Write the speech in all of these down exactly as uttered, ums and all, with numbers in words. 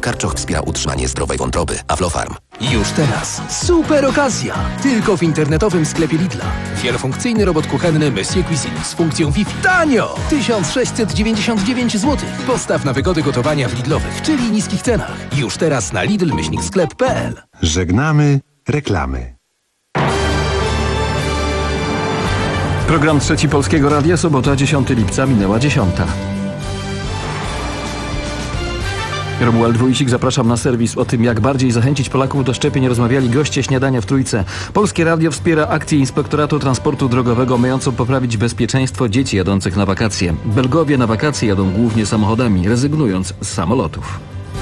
Karczoch wspiera utrzymanie zdrowej wątroby. Aflofarm. Już teraz super okazja! Tylko w internetowym sklepie Lidla. Wielofunkcyjny robot kuchenny Monsieur Cuisine z funkcją Wi-Fi. Tanio! tysiąc sześćset dziewięćdziesiąt dziewięć złotych. Postaw na wygody gotowania w Lidlowych, czyli niskich cenach. Już teraz na lidl myślnik sklep kropka p l. Żegnamy reklamy. Program Trzeci Polskiego Radia, sobota dziesiątego lipca, minęła dziesiąta. Romuald Wójcik, zapraszam na serwis. O tym, jak bardziej zachęcić Polaków do szczepień, rozmawiali goście Śniadania w Trójce. Polskie Radio wspiera akcję Inspektoratu Transportu Drogowego mającą poprawić bezpieczeństwo dzieci jadących na wakacje. Belgowie na wakacje jadą głównie samochodami, rezygnując z samolotów.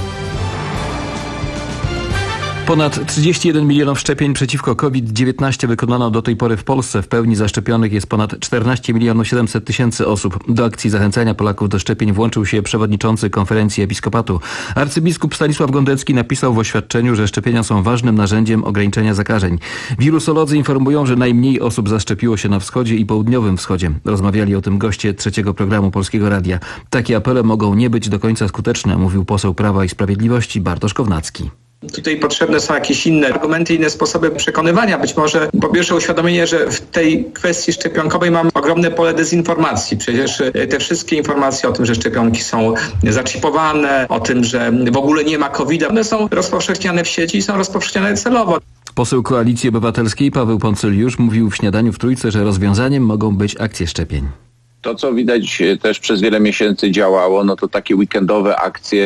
Ponad trzydzieści jeden milionów szczepień przeciwko COVID dziewiętnaście wykonano do tej pory w Polsce. W pełni zaszczepionych jest ponad czternaście milionów siedemset tysięcy osób. Do akcji zachęcania Polaków do szczepień włączył się przewodniczący Konferencji Episkopatu. Arcybiskup Stanisław Gondecki napisał w oświadczeniu, że szczepienia są ważnym narzędziem ograniczenia zakażeń. Wirusolodzy informują, że najmniej osób zaszczepiło się na wschodzie i południowym wschodzie. Rozmawiali o tym goście trzeciego programu Polskiego Radia. Takie apele mogą nie być do końca skuteczne, mówił poseł Prawa i Sprawiedliwości Bartosz Kownacki. Tutaj potrzebne są jakieś inne argumenty, inne sposoby przekonywania. Być może po pierwsze uświadomienie, że w tej kwestii szczepionkowej mamy ogromne pole dezinformacji. Przecież te wszystkie informacje o tym, że szczepionki są zaczipowane, o tym, że w ogóle nie ma kowida, one są rozpowszechniane w sieci i są rozpowszechniane celowo. Poseł Koalicji Obywatelskiej Paweł Poncyliusz mówił w Śniadaniu w Trójce, że rozwiązaniem mogą być akcje szczepień. To, co widać też przez wiele miesięcy działało, no to takie weekendowe akcje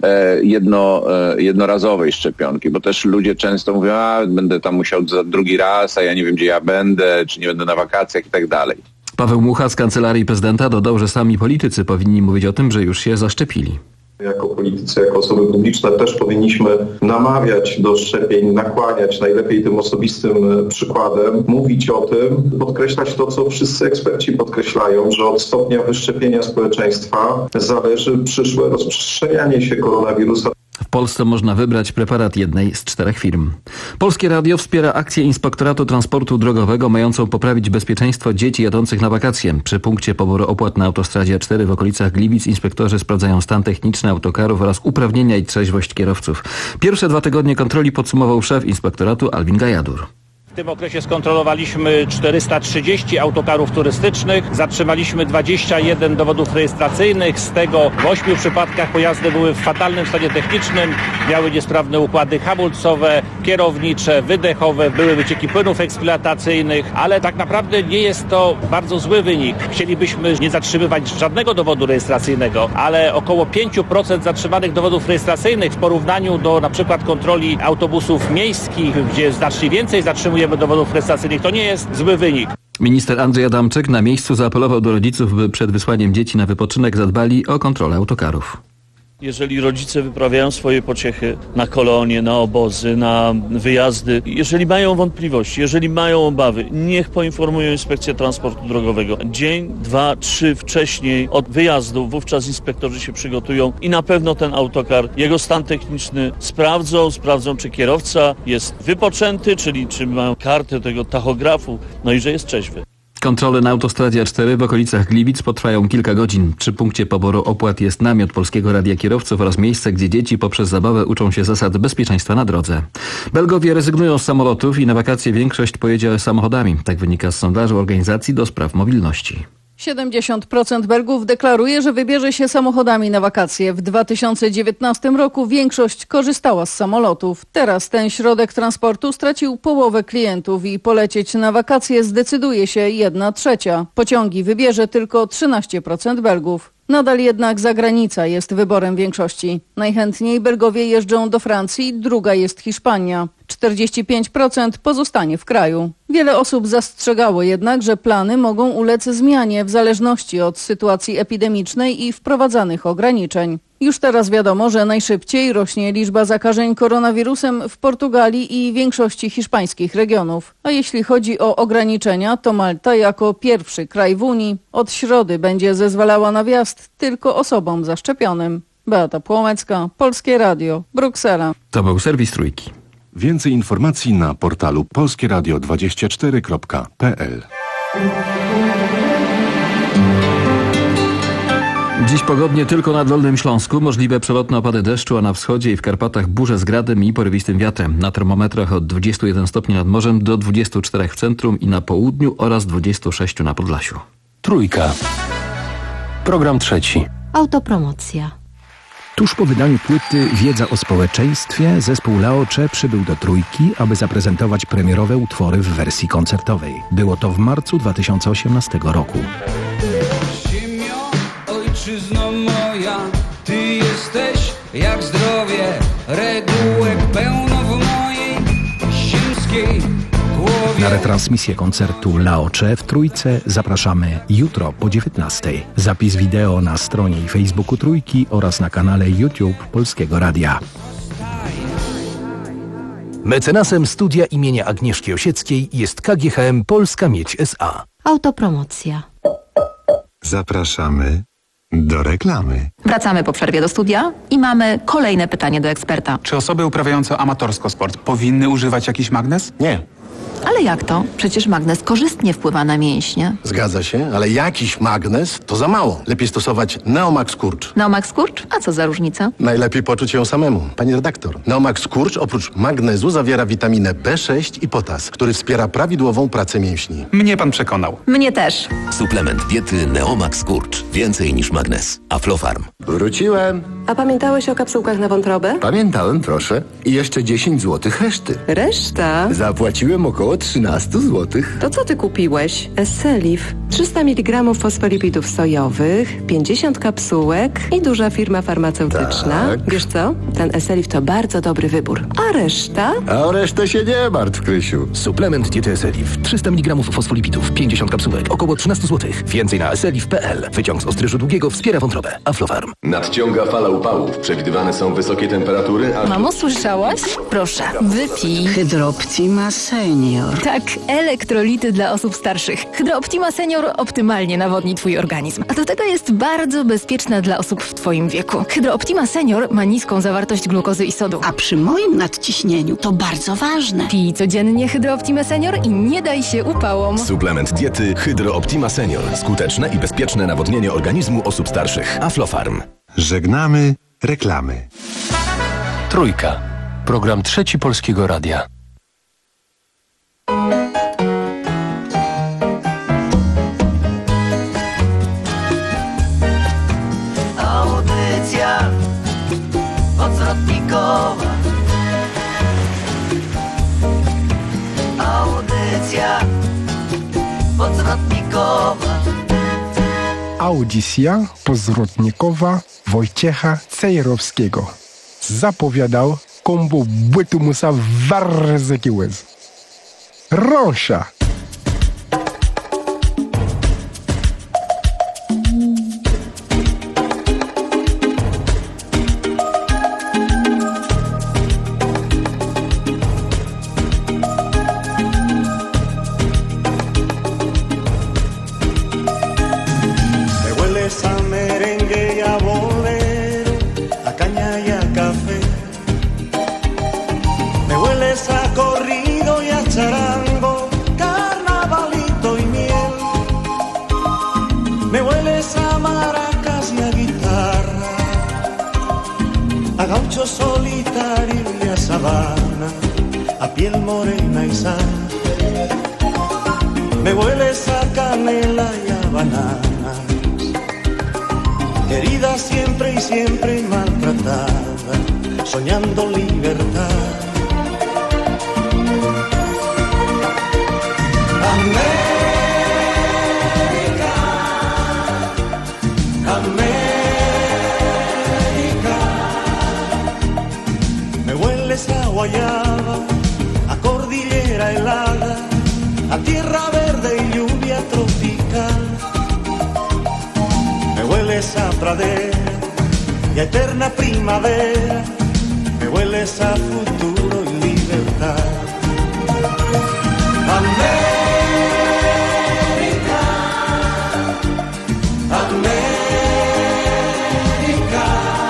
jedno, jednorazowej szczepionki, bo też ludzie często mówią, a będę tam musiał za drugi raz, a ja nie wiem, gdzie ja będę, czy nie będę na wakacjach i tak dalej. Paweł Mucha z Kancelarii Prezydenta dodał, że sami politycy powinni mówić o tym, że już się zaszczepili. Jako politycy, jako osoby publiczne też powinniśmy namawiać do szczepień, nakłaniać najlepiej tym osobistym przykładem, mówić o tym, podkreślać to, co wszyscy eksperci podkreślają, że od stopnia wyszczepienia społeczeństwa zależy przyszłe rozprzestrzenianie się koronawirusa. W Polsce można wybrać preparat jednej z czterech firm. Polskie Radio wspiera akcję Inspektoratu Transportu Drogowego mającą poprawić bezpieczeństwo dzieci jadących na wakacje. Przy punkcie poboru opłat na autostradzie A cztery w okolicach Gliwic inspektorzy sprawdzają stan techniczny autokarów oraz uprawnienia i trzeźwość kierowców. Pierwsze dwa tygodnie kontroli podsumował szef Inspektoratu Alwin Gajadur. W tym okresie skontrolowaliśmy czterysta trzydzieści autokarów turystycznych, zatrzymaliśmy dwadzieścia jeden dowodów rejestracyjnych, z tego w ośmiu przypadkach pojazdy były w fatalnym stanie technicznym, miały niesprawne układy hamulcowe, kierownicze, wydechowe, były wycieki płynów eksploatacyjnych, ale tak naprawdę nie jest to bardzo zły wynik. Chcielibyśmy nie zatrzymywać żadnego dowodu rejestracyjnego, ale około pięć procent zatrzymanych dowodów rejestracyjnych w porównaniu do na przykład kontroli autobusów miejskich, gdzie znacznie więcej zatrzymujemy dowodów rejestracyjnych, to nie jest zły wynik. Minister Andrzej Adamczyk na miejscu zaapelował do rodziców, by przed wysłaniem dzieci na wypoczynek zadbali o kontrolę autokarów. Jeżeli rodzice wyprawiają swoje pociechy na kolonie, na obozy, na wyjazdy, jeżeli mają wątpliwości, jeżeli mają obawy, niech poinformują Inspekcję Transportu Drogowego. Dzień, dwa, trzy wcześniej od wyjazdu, wówczas inspektorzy się przygotują i na pewno ten autokar, jego stan techniczny sprawdzą, sprawdzą, czy kierowca jest wypoczęty, czyli czy mają kartę tego tachografu, no i że jest trzeźwy. Kontrole na autostradzie A cztery w okolicach Gliwic potrwają kilka godzin. Przy punkcie poboru opłat jest namiot Polskiego Radia Kierowców oraz miejsce, gdzie dzieci poprzez zabawę uczą się zasad bezpieczeństwa na drodze. Belgowie rezygnują z samolotów i na wakacje większość pojedzie samochodami. Tak wynika z sondażu Organizacji do Spraw Mobilności. siedemdziesiąt procent Belgów deklaruje, że wybierze się samochodami na wakacje. W dwa tysiące dziewiętnastym roku większość korzystała z samolotów. Teraz ten środek transportu stracił połowę klientów i polecieć na wakacje zdecyduje się jedna trzecia. Pociągi wybierze tylko trzynaście procent Belgów. Nadal jednak zagranica jest wyborem większości. Najchętniej Belgowie jeżdżą do Francji, druga jest Hiszpania. czterdzieści pięć procent pozostanie w kraju. Wiele osób zastrzegało jednak, że plany mogą ulec zmianie w zależności od sytuacji epidemicznej i wprowadzanych ograniczeń. Już teraz wiadomo, że najszybciej rośnie liczba zakażeń koronawirusem w Portugalii i większości hiszpańskich regionów. A jeśli chodzi o ograniczenia, to Malta jako pierwszy kraj w Unii od środy będzie zezwalała na wjazd tylko osobom zaszczepionym. Beata Płomecka, Polskie Radio, Bruksela. To był serwis Trójki. Więcej informacji na portalu polskie radio dwadzieścia cztery kropka p l. Dziś pogodnie tylko na Dolnym Śląsku. Możliwe przelotne opady deszczu, a na wschodzie i w Karpatach burze z gradem i porywistym wiatrem. Na termometrach od dwudziestu jeden stopni nad morzem do dwudziestu czterech w centrum i na południu oraz dwudziestu sześciu na Podlasiu. Trójka. Program trzeci. Autopromocja. Tuż po wydaniu płyty Wiedza o społeczeństwie zespół Laocze przybył do Trójki, aby zaprezentować premierowe utwory w wersji koncertowej. Było to w marcu dwa tysiące osiemnastego roku. Ziemio, ojczyzno moja, ty jesteś jak zdrowie, regułek pełno w mojej ziemskiej głowie. Na retransmisję koncertu Laocze w Trójce zapraszamy jutro po dziewiętnastej. Zapis wideo na stronie i Facebooku Trójki oraz na kanale YouTube Polskiego Radia. Mecenasem studia imienia Agnieszki Osieckiej jest K G H M Polska Miedź S A. Autopromocja. Zapraszamy do reklamy. Wracamy po przerwie do studia i mamy kolejne pytanie do eksperta. Czy osoby uprawiające amatorsko sport powinny używać jakiś magnes? Nie. Ale jak to? Przecież magnes korzystnie wpływa na mięśnie. Zgadza się, ale jakiś magnes to za mało. Lepiej stosować Neomax Kurcz. Neomax Kurcz? A co za różnica? Najlepiej poczuć ją samemu. Pani redaktor, Neomax Kurcz oprócz magnezu zawiera witaminę B sześć i potas, który wspiera prawidłową pracę mięśni. Mnie pan przekonał. Mnie też. Suplement diety Neomax Kurcz. Więcej niż magnes. Aflofarm. Wróciłem. A pamiętałeś o kapsułkach na wątrobę? Pamiętałem, proszę. I jeszcze dziesięć złotych reszty. Reszta? Zapłaciłem około trzynaście złotych. To co ty kupiłeś? Esselif. trzysta miligramów fosfolipidów sojowych, pięćdziesiąt kapsułek i duża firma farmaceutyczna. Tak. Wiesz co? Ten Esselif to bardzo dobry wybór. A reszta? A o resztę się nie martw, Krysiu. Suplement diety Esselif. trzysta miligramów fosfolipidów, pięćdziesiąt kapsułek, około trzynaście złotych. Więcej na esselif kropka p l. Wyciąg z ostryżu długiego wspiera wątrobę. Aflofarm. Nadciąga fala upałów. Przewidywane są wysokie temperatury, a... Mamo, słyszałaś? Proszę, wypij. Hydrooptima Senior. Tak, elektrolity dla osób starszych. Hydrooptima Senior optymalnie nawodni twój organizm. A do tego jest bardzo bezpieczna dla osób w twoim wieku. Hydrooptima Senior ma niską zawartość glukozy i sodu. A przy moim nadciśnieniu to bardzo ważne. Pij codziennie Hydrooptima Senior i nie daj się upałom. Suplement diety Hydrooptima Senior. Skuteczne i bezpieczne nawodnienie organizmu osób starszych. Aflofarm. Żegnamy reklamy. Trójka. Program trzeci Polskiego Radia. Audycja odzwrotnikowa. Audycja odzwrotnikowa. Audycja pozwrotnikowa Wojciecha Cejrowskiego. Zapowiadał kombo bytu musa warzyki łez. Rosza! Solitario y a sabana, a piel morena y sana. Me hueles a canela y a bananas, herida siempre y siempre maltratada, soñando libertad. América, América. A guayaba, a cordillera helada, a tierra verde y lluvia tropical. Me hueles a pradera y a eterna primavera, me hueles a futuro y libertad. América, América.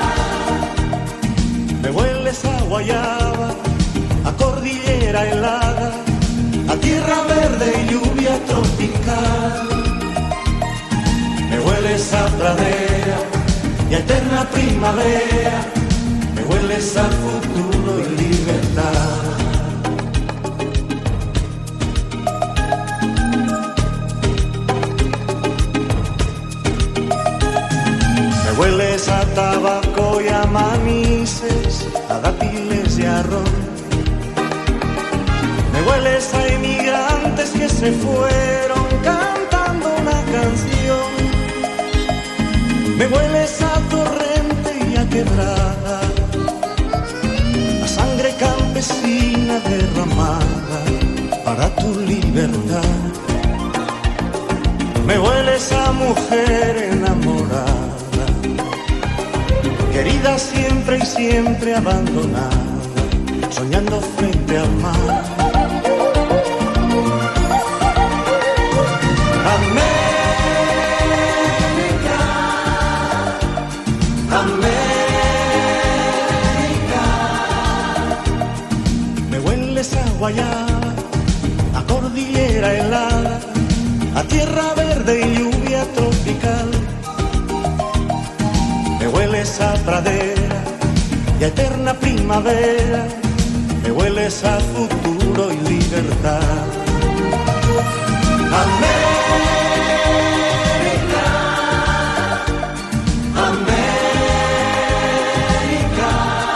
Me hueles a guayaba, a cordillera helada, a tierra verde y lluvia tropical. Me hueles a pradera y eterna primavera, me hueles a futuro y libertad. Me hueles a tabaco y a manices, a dátiles y a ron. Me hueles a inmigrantes que se fueron cantando una canción. Me hueles a torrente y a quebrada, a sangre campesina derramada para tu libertad. Me hueles a mujer enamorada, querida siempre y siempre abandonada, soñando frente al mar. América, América, me hueles a guayaba, a cordillera helada, a tierra verde y lluvia tropical. Me hueles a pradera y a eterna primavera, me hueles a futuro y libertad. América, América,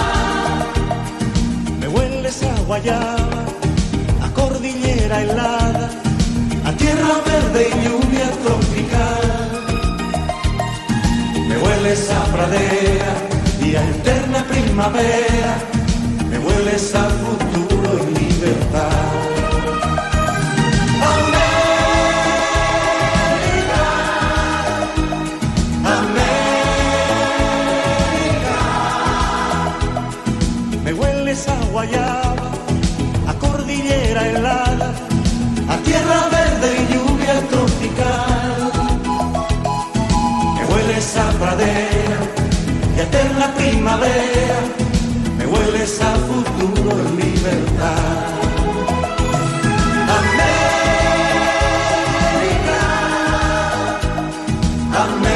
me hueles a guayaba, a cordillera helada, a tierra verde y lluvia tropical. Me hueles a pradera y a eterna primavera, me hueles a futuro y libertad. A guayaba, a cordillera helada, a tierra verde y lluvia tropical. Me hueles a pradera y a eterna primavera, me hueles a futuro y libertad. América, América.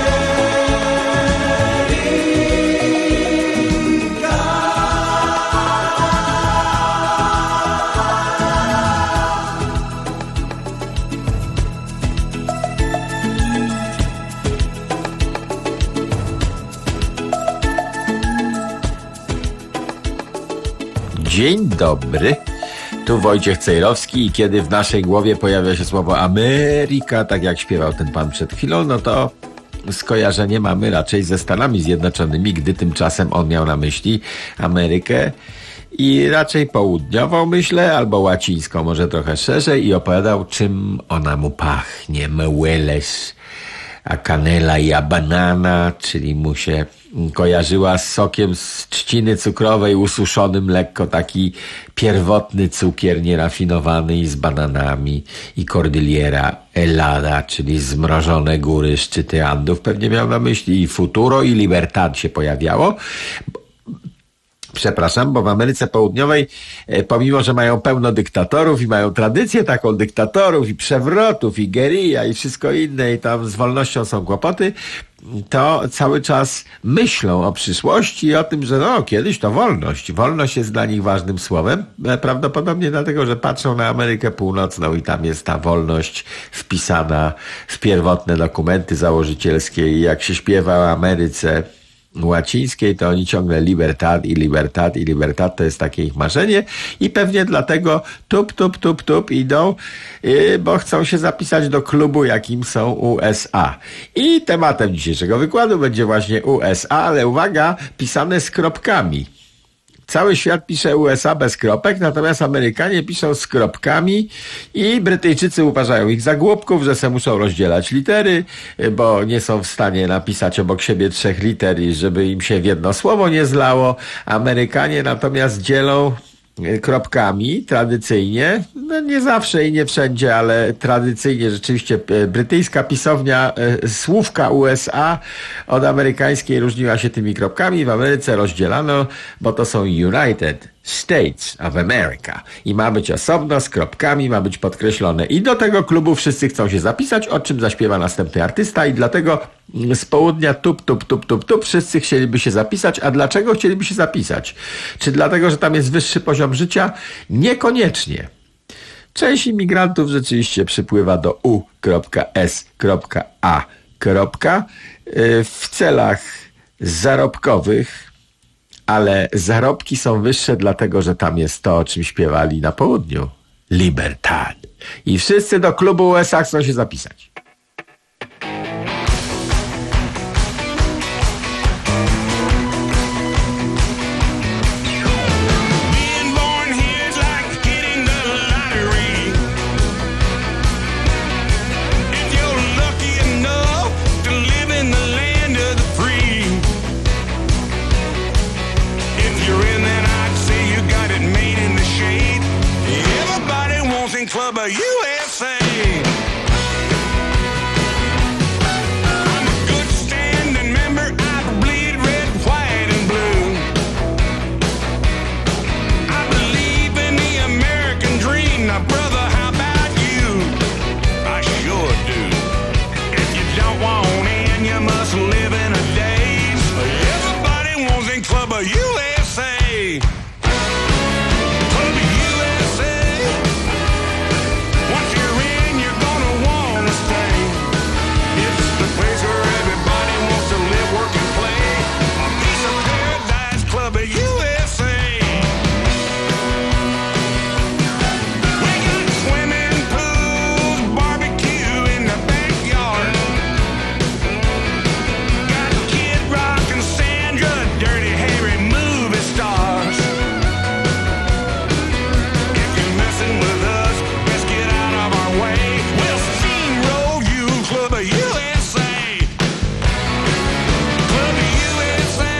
Dzień dobry, tu Wojciech Cejrowski i kiedy w naszej głowie pojawia się słowo Ameryka, tak jak śpiewał ten pan przed chwilą, no to skojarzenie mamy raczej ze Stanami Zjednoczonymi, gdy tymczasem on miał na myśli Amerykę i raczej południową, myślę, albo łacińską, może trochę szerzej, i opowiadał, czym ona mu pachnie. Me hueles a canela i a banana, czyli mu się kojarzyła z sokiem z trzciny cukrowej, ususzonym lekko, taki pierwotny cukier nierafinowany, i z bananami, i Cordillera Helada, czyli zmrożone góry, szczyty Andów, pewnie miał na myśli, i Futuro i Libertad się pojawiało. Przepraszam, bo w Ameryce Południowej, pomimo że mają pełno dyktatorów i mają tradycję taką dyktatorów i przewrotów i gerilla i wszystko inne, i tam z wolnością są kłopoty, to cały czas myślą o przyszłości i o tym, że no kiedyś to wolność. Wolność jest dla nich ważnym słowem. Prawdopodobnie dlatego, że patrzą na Amerykę Północną i tam jest ta wolność wpisana w pierwotne dokumenty założycielskie, i jak się śpiewa o Ameryce łacińskiej, to oni ciągle libertad i libertad i libertad, to jest takie ich marzenie, i pewnie dlatego tup, tup, tup, tup idą, yy, bo chcą się zapisać do klubu, jakim są U S A. I tematem dzisiejszego wykładu będzie właśnie U S A, ale uwaga, pisane z kropkami. Cały świat pisze U S A bez kropek, natomiast Amerykanie piszą z kropkami i Brytyjczycy uważają ich za głupków, że se muszą rozdzielać litery, bo nie są w stanie napisać obok siebie trzech liter i żeby im się w jedno słowo nie zlało. Amerykanie natomiast dzielą kropkami tradycyjnie, no nie zawsze i nie wszędzie, ale tradycyjnie rzeczywiście brytyjska pisownia słówka U S A od amerykańskiej różniła się tymi kropkami. W Ameryce rozdzielano, bo to są United States of America i ma być osobno z kropkami, ma być podkreślone i do tego klubu wszyscy chcą się zapisać, o czym zaśpiewa następny artysta i dlatego z południa tup, tup, tup, tup, tup wszyscy chcieliby się zapisać. A dlaczego chcieliby się zapisać? Czy dlatego, że tam jest wyższy poziom życia? Niekoniecznie. Część imigrantów rzeczywiście przypływa do U S A w celach zarobkowych, ale zarobki są wyższe dlatego, że tam jest to, o czym śpiewali na południu. Libertad. I wszyscy do klubu U S A chcą się zapisać. Club of U S A. I'm a good standing member. I bleed red, white, and blue. I believe in the American dream. Now, brother, how about you? I sure do. If you don't want in, you must live in a daze. Everybody wants in Club of U S A. Club of U S A. Once you're in, you're gonna wanna stay. It's the place where everybody wants to live, work, and play. A piece of paradise, Club of U S A. We got swimming pools, barbecue in the backyard. Got Kid Rock and Sandra, Dirty Harry movie stars. If you're messing with us, best get out of our way. We'll steamroll you, Club of U S A. Club of U S A.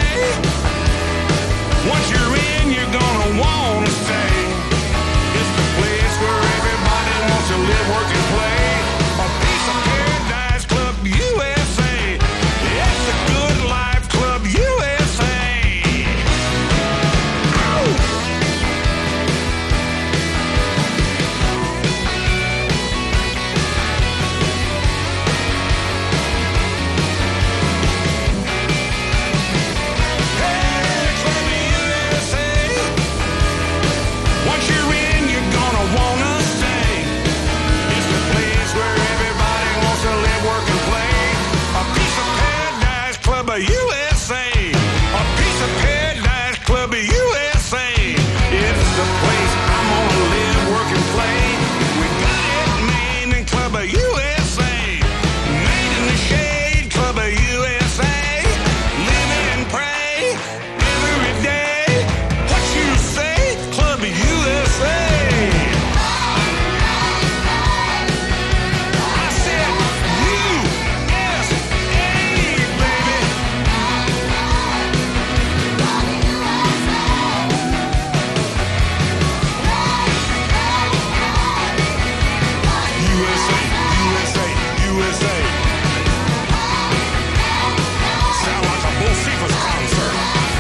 Once you're in, you're gonna wanna stay. It's the place where everybody wants to live, work, and play. A piece of paradise, Club U S A. It's a good life, Club U S A. Ow! Once you're in, you're gonna wanna stay. It's the place where everybody wants to live, work, and play. A piece of paradise, Club of U S A. A piece of paradise, Club of U S A. It's the place I'm gonna live, work, and play. We got it made in Club of U S A. Made in the shade, Club of U S A. Live and pray every day. What you say, Club of U S A. I said U S A, baby. U S A, U S A, U S A. Sound like a Bocephus concert.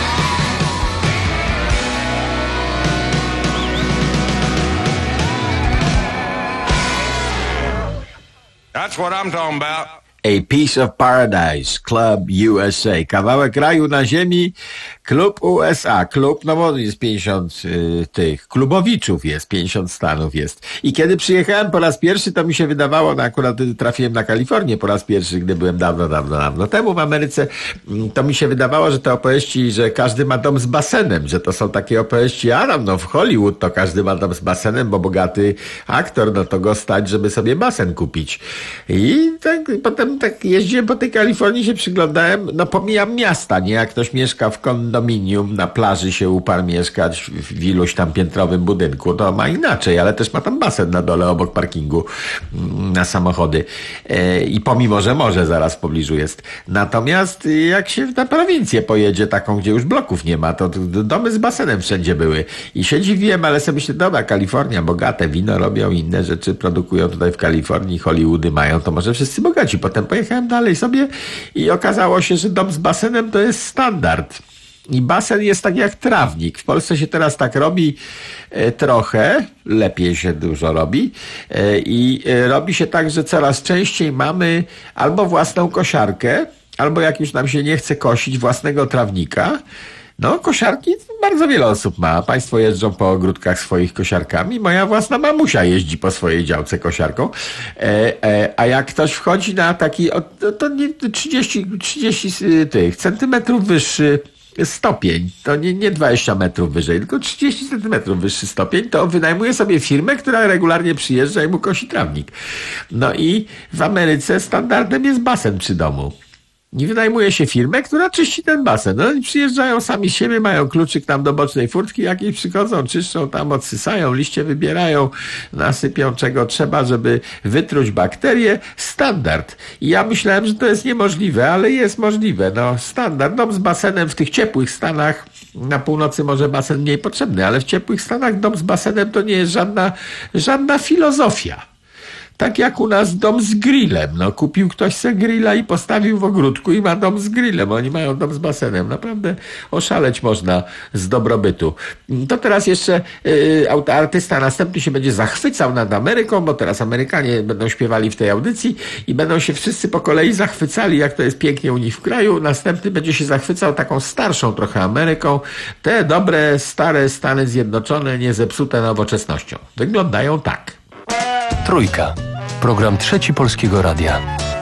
That's what I'm talking about. A Piece of Paradise, Club U S A. Kawałek raju na ziemi, klub U S A. Klub, no bo jest pięćdziesiąt y, tych klubowiczów jest, pięćdziesiąt stanów jest. I kiedy przyjechałem po raz pierwszy, to mi się wydawało, no akurat trafiłem na Kalifornię po raz pierwszy, gdy byłem dawno, dawno, dawno temu w Ameryce, to mi się wydawało, że te opowieści, że każdy ma dom z basenem, że to są takie opowieści, a tam no w Hollywood to każdy ma dom z basenem, bo bogaty aktor, no to go stać, żeby sobie basen kupić. I tak potem wiem, tak jeździłem po tej Kalifornii, się przyglądałem, no pomijam miasta, nie? Jak ktoś mieszka w kondominium, na plaży się uparł mieszkać w, w iluś tam piętrowym budynku, to ma inaczej, ale też ma tam basen na dole obok parkingu na samochody. E, I pomimo, że morze zaraz w pobliżu jest. Natomiast jak się na prowincję pojedzie, taką, gdzie już bloków nie ma, to domy z basenem wszędzie były. I się dziwiłem, ale sobie myślę, dobra, Kalifornia, bogate wino robią, inne rzeczy produkują tutaj w Kalifornii, Hollywoody mają, to może wszyscy bogaci. Potem pojechałem dalej sobie i okazało się, że dom z basenem to jest standard. I basen jest tak jak trawnik. W Polsce się teraz tak robi e, trochę, lepiej się dużo robi e, i e, robi się tak, że coraz częściej mamy albo własną kosiarkę, albo jak już nam się nie chce kosić, własnego trawnika. No, kosiarki bardzo wiele osób ma. Państwo jeżdżą po ogródkach swoich kosiarkami. Moja własna mamusia jeździ po swojej działce kosiarką. E, e, a jak ktoś wchodzi na taki, o, to, to nie, trzydzieści, trzydzieści tych centymetrów wyższy stopień, to nie, nie dwadzieścia metrów wyżej, tylko trzydzieści centymetrów wyższy stopień, to wynajmuje sobie firmę, która regularnie przyjeżdża i mu kosi trawnik. No i w Ameryce standardem jest basen przy domu. I wynajmuje się firmę, która czyści ten basen. No i przyjeżdżają sami z siebie, mają kluczyk tam do bocznej furtki, jakieś przychodzą, czyszczą, tam odsysają, liście wybierają, nasypią czego trzeba, żeby wytruć bakterie. Standard. I ja myślałem, że to jest niemożliwe, ale jest możliwe. No standard. Dom z basenem w tych ciepłych stanach, na północy może basen mniej potrzebny, ale w ciepłych stanach dom z basenem to nie jest żadna, żadna filozofia. Tak jak u nas dom z grillem. No, kupił ktoś se grilla i postawił w ogródku i ma dom z grillem. Oni mają dom z basenem. Naprawdę oszaleć można z dobrobytu. To teraz jeszcze yy, artysta następny się będzie zachwycał nad Ameryką, bo teraz Amerykanie będą śpiewali w tej audycji i będą się wszyscy po kolei zachwycali, jak to jest pięknie u nich w kraju. Następny będzie się zachwycał taką starszą trochę Ameryką. Te dobre, stare Stany Zjednoczone, nie zepsute nowoczesnością. Wyglądają tak. Trójka. Program Trzeci Polskiego Radia.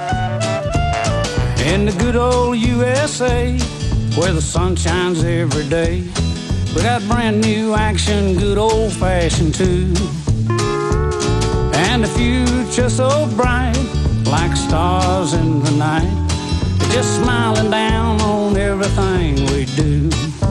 In the good old U S A, where the sun shines every day, we got brand new action, good old fashioned too. And the future so bright, like stars in the night, just smiling down on everything we do.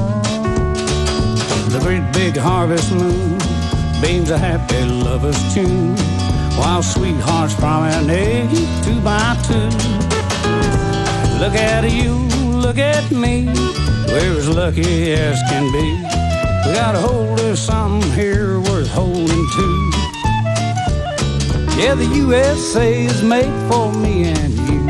The great big harvest moon beams a happy lover's tune, while sweethearts promenade two by two. Look at you, look at me, we're as lucky as can be. We got a hold of something here worth holding to. Yeah, the U S A is made for me and you.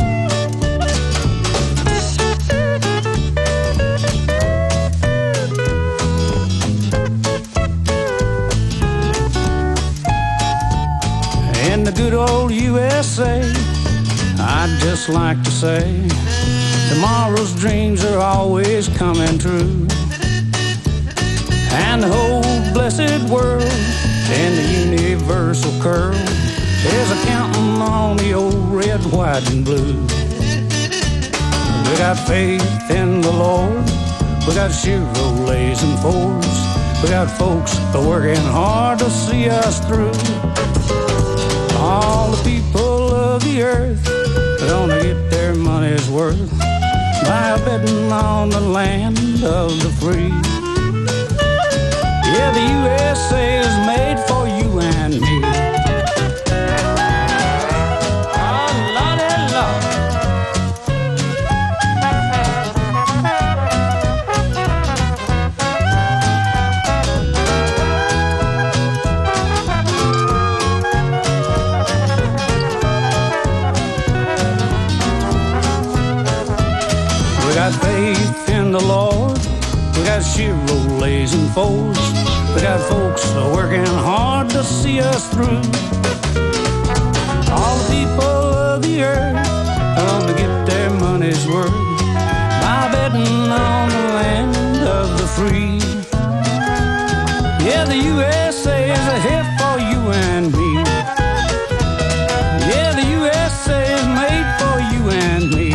In the good old U S A, I'd just like to say, tomorrow's dreams are always coming true. And the whole blessed world in the universal curl is a counting on the old red, white, and blue. We got faith in the Lord, we got Chevrolets and Fords, we got folks working hard to see us through. All the people of the earth are gonna get their money's worth by betting on the land of the free. Yeah, the U S A is made for you and me. Oh, Lordy, Lord. We got faith in the Lord, we got Chevrolets and Fords, we got folks working hard to see us through. All the people of the earth are gonna get their money's worth by betting on the land of the free. Yeah, the U S A is a hit for you and me. Yeah, the U S A is made for you and me.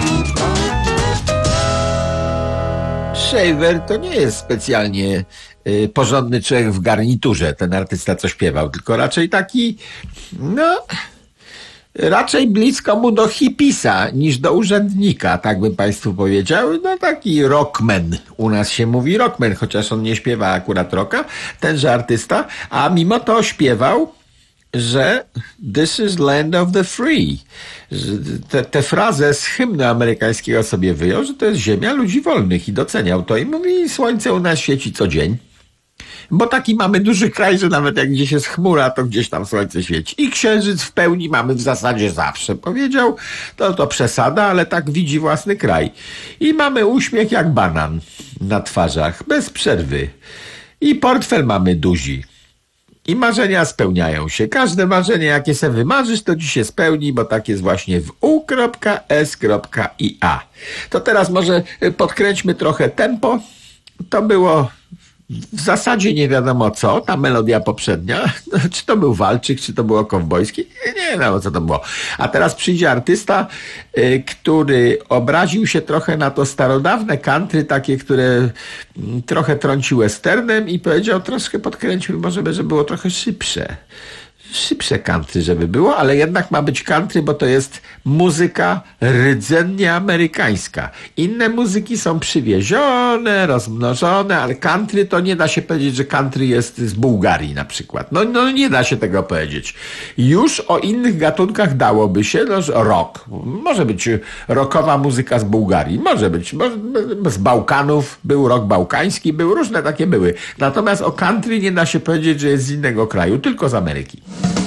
Shaver to nie jest specjalnie y, porządny człowiek w garniturze, ten artysta, co śpiewał, tylko raczej taki, no, raczej blisko mu do hipisa niż do urzędnika, tak bym państwu powiedział. No taki rockman. U nas się mówi rockman, chociaż on nie śpiewa akurat rocka, tenże artysta, a mimo to śpiewał, że this is land of the free. Tę te frazę z hymnu amerykańskiego sobie wyjął, że to jest ziemia ludzi wolnych i doceniał to i mówi, słońce u nas świeci co dzień. Bo taki mamy duży kraj, że nawet jak gdzieś jest chmura, to gdzieś tam słońce świeci. I księżyc w pełni mamy w zasadzie zawsze. Powiedział, to to przesada, ale tak widzi własny kraj. I mamy uśmiech jak banan na twarzach, bez przerwy. I portfel mamy duży. I marzenia spełniają się. Każde marzenie, jakie se wymarzysz, to ci się spełni, bo tak jest właśnie w u kropka s kropka i a. To teraz może podkręćmy trochę tempo. To było w zasadzie nie wiadomo co, ta melodia poprzednia, czy to był walczyk, czy to było kowbojski, nie wiem co to było. A teraz przyjdzie artysta, y, który obraził się trochę na to starodawne country, takie, które y, trochę trąci westernem i powiedział, troszkę podkręćmy, może żeby było trochę szybsze. Szybsze country, żeby było, ale jednak ma być country, bo to jest muzyka rdzennie amerykańska. Inne muzyki są przywiezione, rozmnożone, ale country to nie da się powiedzieć, że country jest z Bułgarii na przykład. No, no nie da się tego powiedzieć. Już o innych gatunkach dałoby się, no, rock. Może być rockowa muzyka z Bułgarii, może być może, z Bałkanów, był rock bałkański, był, różne takie były. Natomiast o country nie da się powiedzieć, że jest z innego kraju, tylko z Ameryki.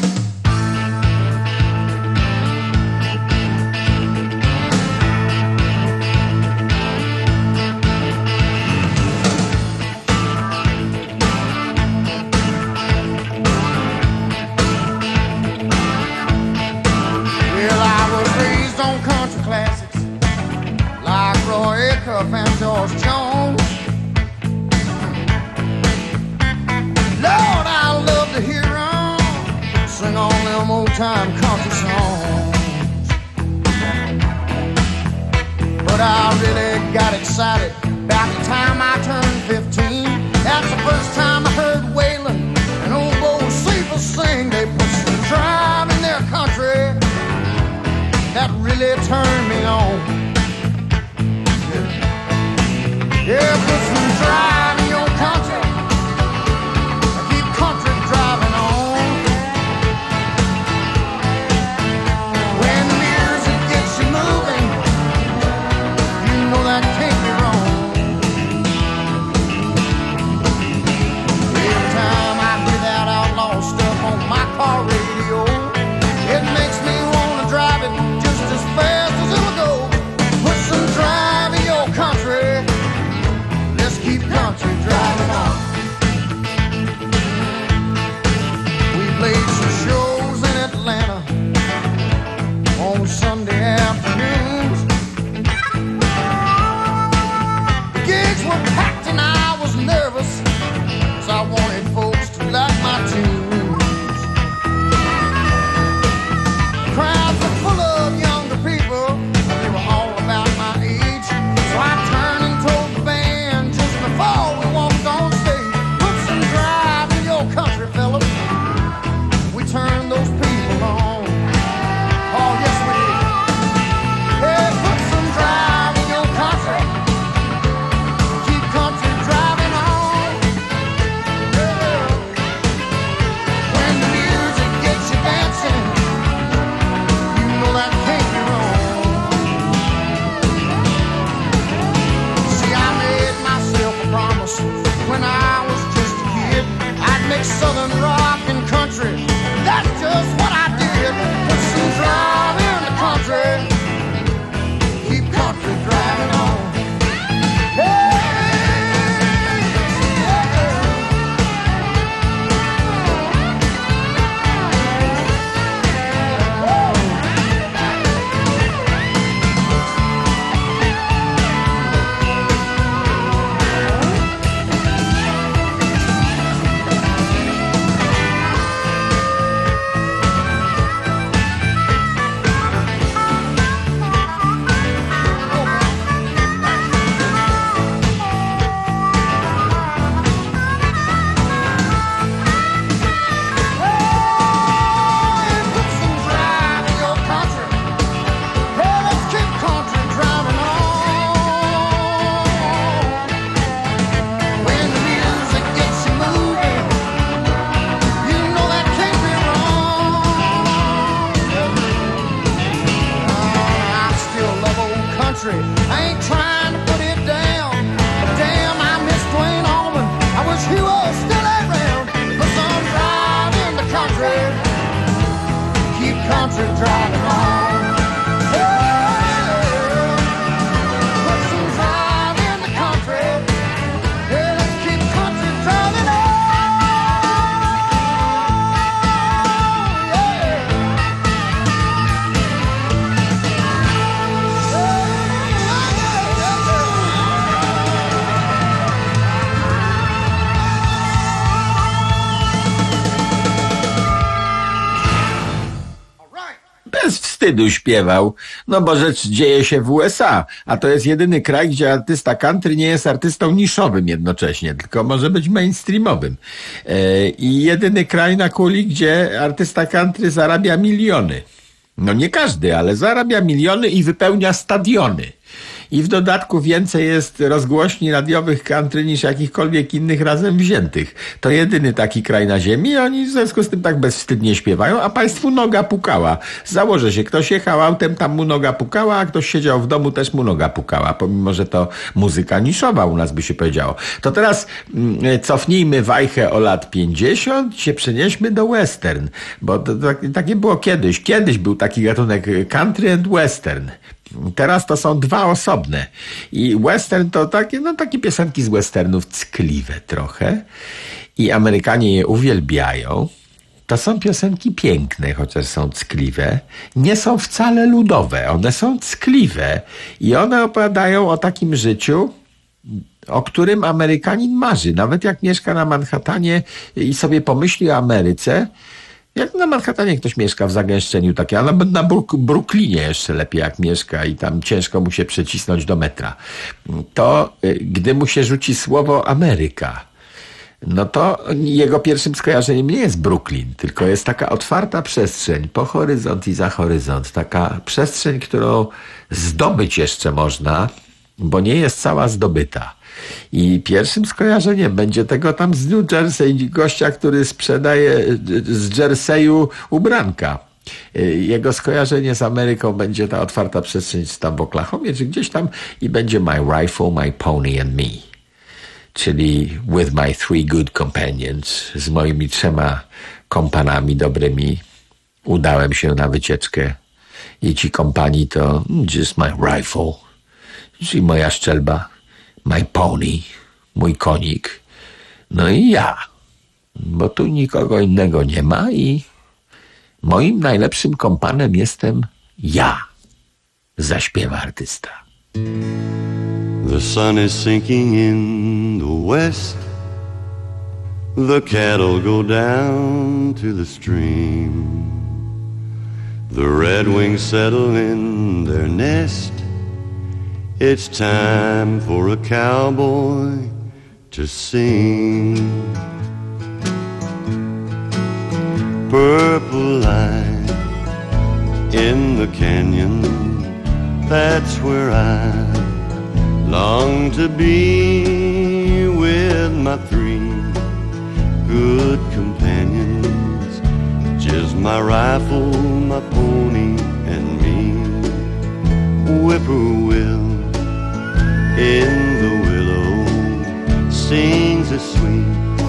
Time country songs, but I really got excited about the time I turned fifteen. That's the first time I heard Waylon and old Bo Seaver sing. They put some drive in their country that really turned me on. Yeah, yeah, put some drive in your country. Keep country driving on. That can't be wrong. wstydu śpiewał, no bo rzecz dzieje się w U S A, a to jest jedyny kraj, gdzie artysta country nie jest artystą niszowym jednocześnie, tylko może być mainstreamowym. E, I jedyny kraj na kuli, gdzie artysta country zarabia miliony. No nie każdy, ale zarabia miliony i wypełnia stadiony. I w dodatku więcej jest rozgłośni radiowych country niż jakichkolwiek innych razem wziętych. To jedyny taki kraj na ziemi i oni w związku z tym tak bezwstydnie śpiewają, a państwu noga pukała. Założę się, ktoś jechał autem, tam mu noga pukała, a ktoś siedział w domu, też mu noga pukała, pomimo że to muzyka niszowa u nas by się powiedziało. To teraz mm, cofnijmy wajchę o lat pięćdziesiąt i się przenieśmy do western, bo to, to, takie było kiedyś. Kiedyś był taki gatunek country and western. Teraz to są dwa osobne. I western to takie, no takie piosenki z westernów ckliwe trochę. I Amerykanie je uwielbiają. To są piosenki piękne, chociaż są ckliwe. Nie są wcale ludowe. One są ckliwe. I one opowiadają o takim życiu, o którym Amerykanin marzy. Nawet jak mieszka na Manhattanie i sobie pomyśli o Ameryce, jak na Manhattanie ktoś mieszka w zagęszczeniu takie, ale na Brook- Brooklynie jeszcze lepiej jak mieszka i tam ciężko mu się przecisnąć do metra, to gdy mu się rzuci słowo Ameryka, no to jego pierwszym skojarzeniem nie jest Brooklyn, tylko jest taka otwarta przestrzeń po horyzont i za horyzont. Taka przestrzeń, którą zdobyć jeszcze można, bo nie jest cała zdobyta. I pierwszym skojarzeniem będzie tego tam z New Jersey gościa, który sprzedaje z Jerseyu ubranka. Jego skojarzenie z Ameryką będzie ta otwarta przestrzeń tam w Oklahomie, czy gdzieś tam i będzie my rifle, my pony and me. Czyli with my three good companions, z moimi trzema kompanami dobrymi udałem się na wycieczkę i ci kompani to just my rifle, czyli moja szczelba, my pony, mój konik, no i ja, bo tu nikogo innego nie ma i moim najlepszym kompanem jestem ja, zaśpiewa artysta. The sun is sinking in the west. The cattle go down to the stream. The redwings settle in their nest. It's time for a cowboy to sing. Purple light in the canyon, that's where I long to be with my three good companions, just my rifle, my pony, and me. Whippoorwill in the willow sings a sweet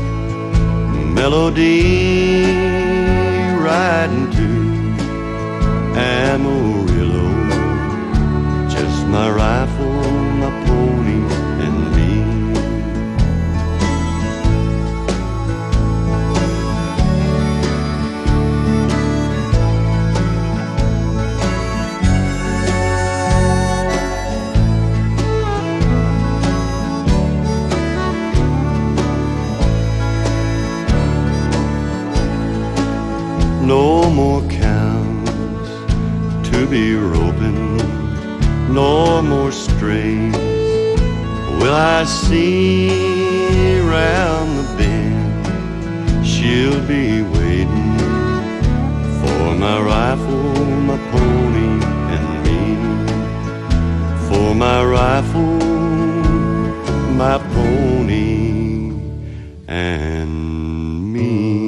melody, riding to Amarillo, just my rifle, my pony, and me. No more cows to be roping, no more strays will I see round the bend. She'll be waiting for my rifle, my pony, and me. For my rifle, my pony, and me.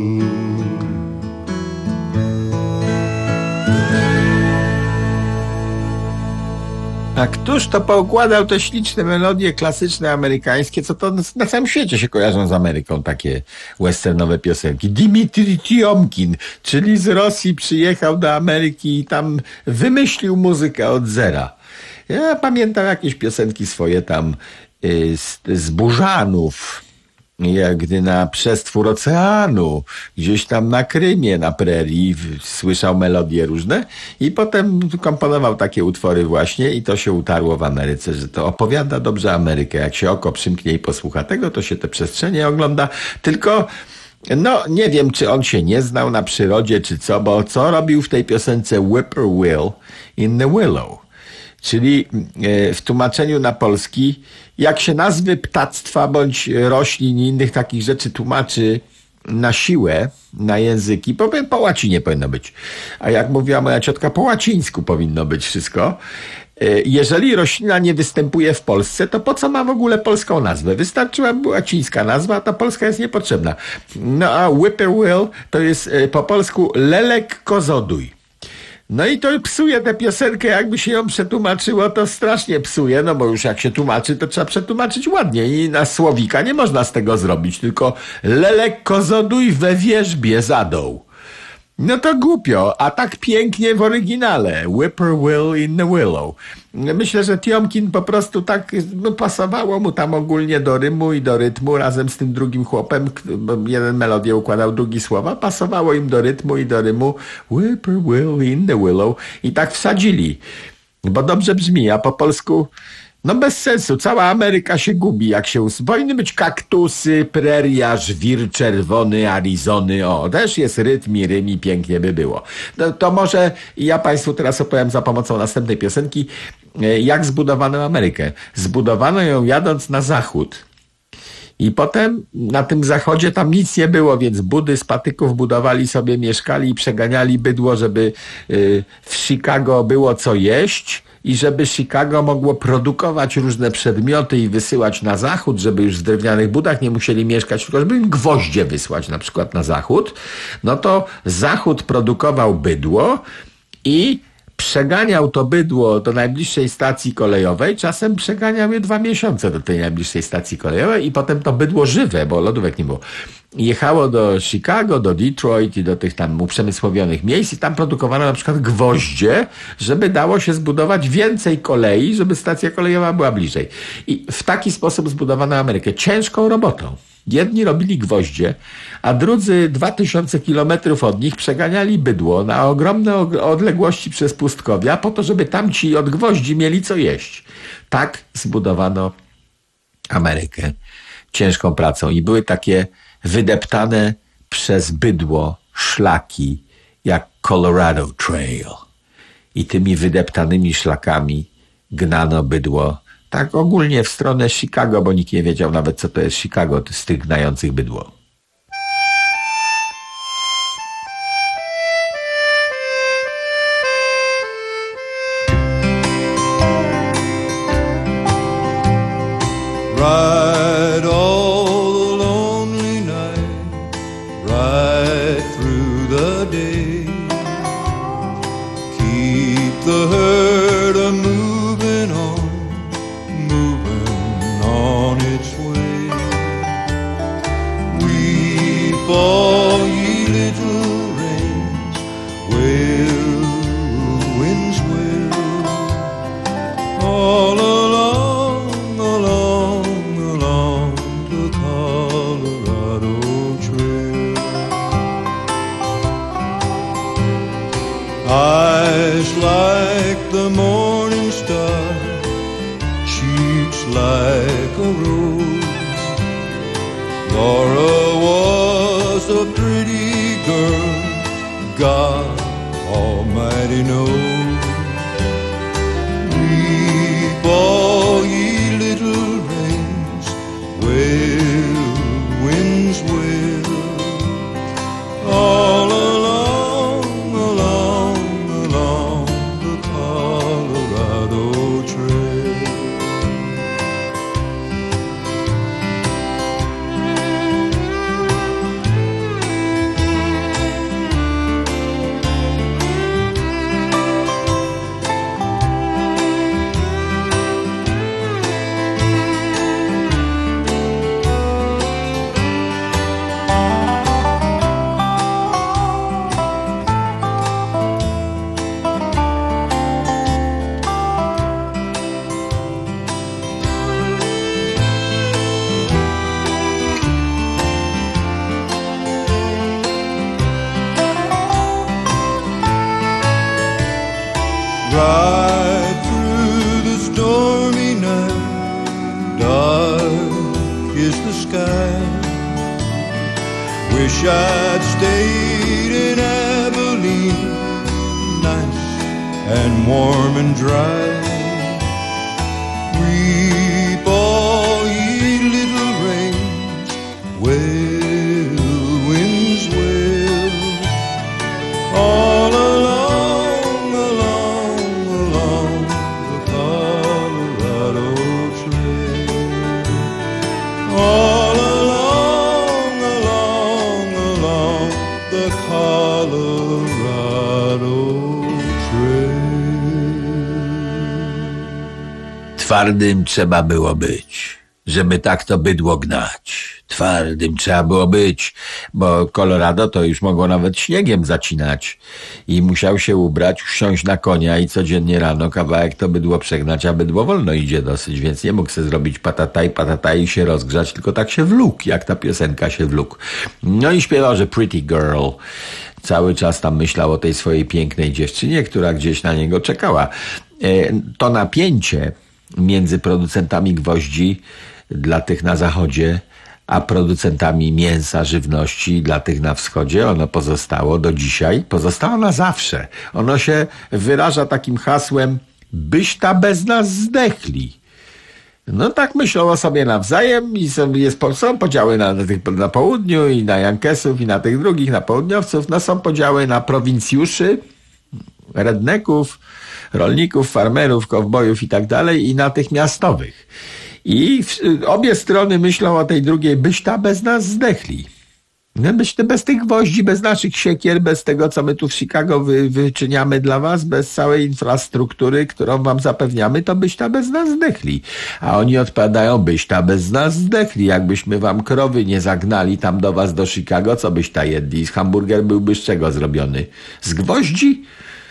A któż to poukładał te śliczne melodie klasyczne amerykańskie, co to na całym świecie się kojarzą z Ameryką, takie westernowe piosenki. Dimitri Tiomkin, czyli z Rosji przyjechał do Ameryki i tam wymyślił muzykę od zera. Ja pamiętam jakieś piosenki swoje tam y, z, z Burzanów, jak gdy na przestwór oceanu, gdzieś tam na Krymie, na prerii, w, słyszał melodie różne i potem komponował takie utwory właśnie i to się utarło w Ameryce, że to opowiada dobrze Amerykę. Jak się oko przymknie i posłucha tego, to się te przestrzenie ogląda. Tylko No, nie wiem, czy on się nie znał na przyrodzie, czy co, bo co robił w tej piosence Whippoorwill in the Willow? Czyli w tłumaczeniu na polski, jak się nazwy ptactwa bądź roślin i innych takich rzeczy tłumaczy na siłę, na języki, po, po łacinie powinno być. A jak mówiła moja ciotka, po łacińsku powinno być wszystko. Jeżeli roślina nie występuje w Polsce, to po co ma w ogóle polską nazwę? Wystarczyłaby łacińska nazwa, a ta polska jest niepotrzebna. No a whippoorwill to jest po polsku lelek kozodój. No i to psuje tę piosenkę, jakby się ją przetłumaczyło, to strasznie psuje, no bo już jak się tłumaczy, to trzeba przetłumaczyć ładnie i na słowika nie można z tego zrobić, tylko lelek kozodój we wierzbie zadął. No to głupio, a tak pięknie w oryginale. Whippoorwill in the Willow. Myślę, że Tiomkin po prostu tak, no pasowało mu tam ogólnie do rymu i do rytmu razem z tym drugim chłopem. Jeden melodię układał, drugi słowa. Pasowało im do rytmu i do rymu. Whippoorwill in the Willow. I tak wsadzili. Bo dobrze brzmi, a po polsku no bez sensu. Cała Ameryka się gubi, jak się... Us... Powinny być kaktusy, preria, żwir czerwony, Arizony. O, też jest rytm i rym i pięknie by było. No, to może ja Państwu teraz opowiem za pomocą następnej piosenki, jak zbudowano Amerykę. Zbudowano ją jadąc na zachód. I potem na tym zachodzie tam nic nie było, więc budy z patyków budowali sobie, mieszkali i przeganiali bydło, żeby yy, w Chicago było co jeść i żeby Chicago mogło produkować różne przedmioty i wysyłać na zachód, żeby już w drewnianych budach nie musieli mieszkać, tylko żeby im gwoździe wysłać na przykład na zachód. No to zachód produkował bydło i przeganiał to bydło do najbliższej stacji kolejowej, czasem przeganiał je dwa miesiące do tej najbliższej stacji kolejowej i potem to bydło żywe, bo lodówek nie było, jechało do Chicago, do Detroit i do tych tam uprzemysłowionych miejsc i tam produkowano na przykład gwoździe, żeby dało się zbudować więcej kolei, żeby stacja kolejowa była bliżej. I w taki sposób zbudowano Amerykę. Ciężką robotą. Jedni robili gwoździe, a drudzy dwa tysiące kilometrów od nich przeganiali bydło na ogromne odległości przez pustkowia po to, żeby tamci od gwoździ mieli co jeść. Tak zbudowano Amerykę ciężką pracą i były takie wydeptane przez bydło szlaki jak Colorado Trail. I tymi wydeptanymi szlakami gnano bydło tak ogólnie w stronę Chicago, bo nikt nie wiedział nawet, co to jest Chicago z tych gnających bydło. Ride all the lonely night, ride through the day, keep the herd a moving on, moving on its way. Weep all ye little rains, wail, winds wail, all along, along, along the Colorado Trail. Eyes like the morning star, cheeks like a rose. Laura was a pretty girl, God Almighty knows. Weep all ye little rains, wail, winds wail, all along, along, along the Colorado Trail. Ride through the stormy night, dark is the sky. Wish I'd stayed in Abilene, nice and warm and dry. Weep all ye little rains, wail, winds wail, all along, along, along the Colorado Trail. All along, along, along the Colorado Trail. Twardym trzeba było być, żeby tak to bydło gnać. Twardym trzeba było być, bo Colorado to już mogło nawet śniegiem zacinać i musiał się ubrać, wsiąść na konia i codziennie rano kawałek to bydło przegnać, a bydło wolno idzie dosyć, więc nie mógł sobie zrobić patataj, patataj i się rozgrzać, tylko tak się wlókł, jak ta piosenka się wlókł. No i śpiewał, że Pretty Girl. Cały czas tam myślał o tej swojej pięknej dziewczynie, która gdzieś na niego czekała. To napięcie między producentami gwoździ dla tych na zachodzie, a producentami mięsa, żywności dla tych na wschodzie, ono pozostało do dzisiaj, pozostało na zawsze. Ono się wyraża takim hasłem: byś ta bez nas zdechli. No tak myślą o sobie nawzajem i są, jest, są podziały na, na, tych, na południu i na Jankesów i na tych drugich, na południowców. No są podziały na prowincjuszy, redneków, rolników, farmerów, kowbojów i tak dalej i na tych miastowych. I w, obie strony myślą o tej drugiej: byś ta bez nas zdechli. No, byś te, bez tych gwoździ, bez naszych siekier, bez tego, co my tu w Chicago wy, wyczyniamy dla was, bez całej infrastruktury, którą wam zapewniamy, to byś ta bez nas zdechli. A oni odpowiadają: byś ta bez nas zdechli. Jakbyśmy wam krowy nie zagnali tam do was, do Chicago, co byś ta jedli? Hamburger byłby z czego zrobiony? Z gwoździ?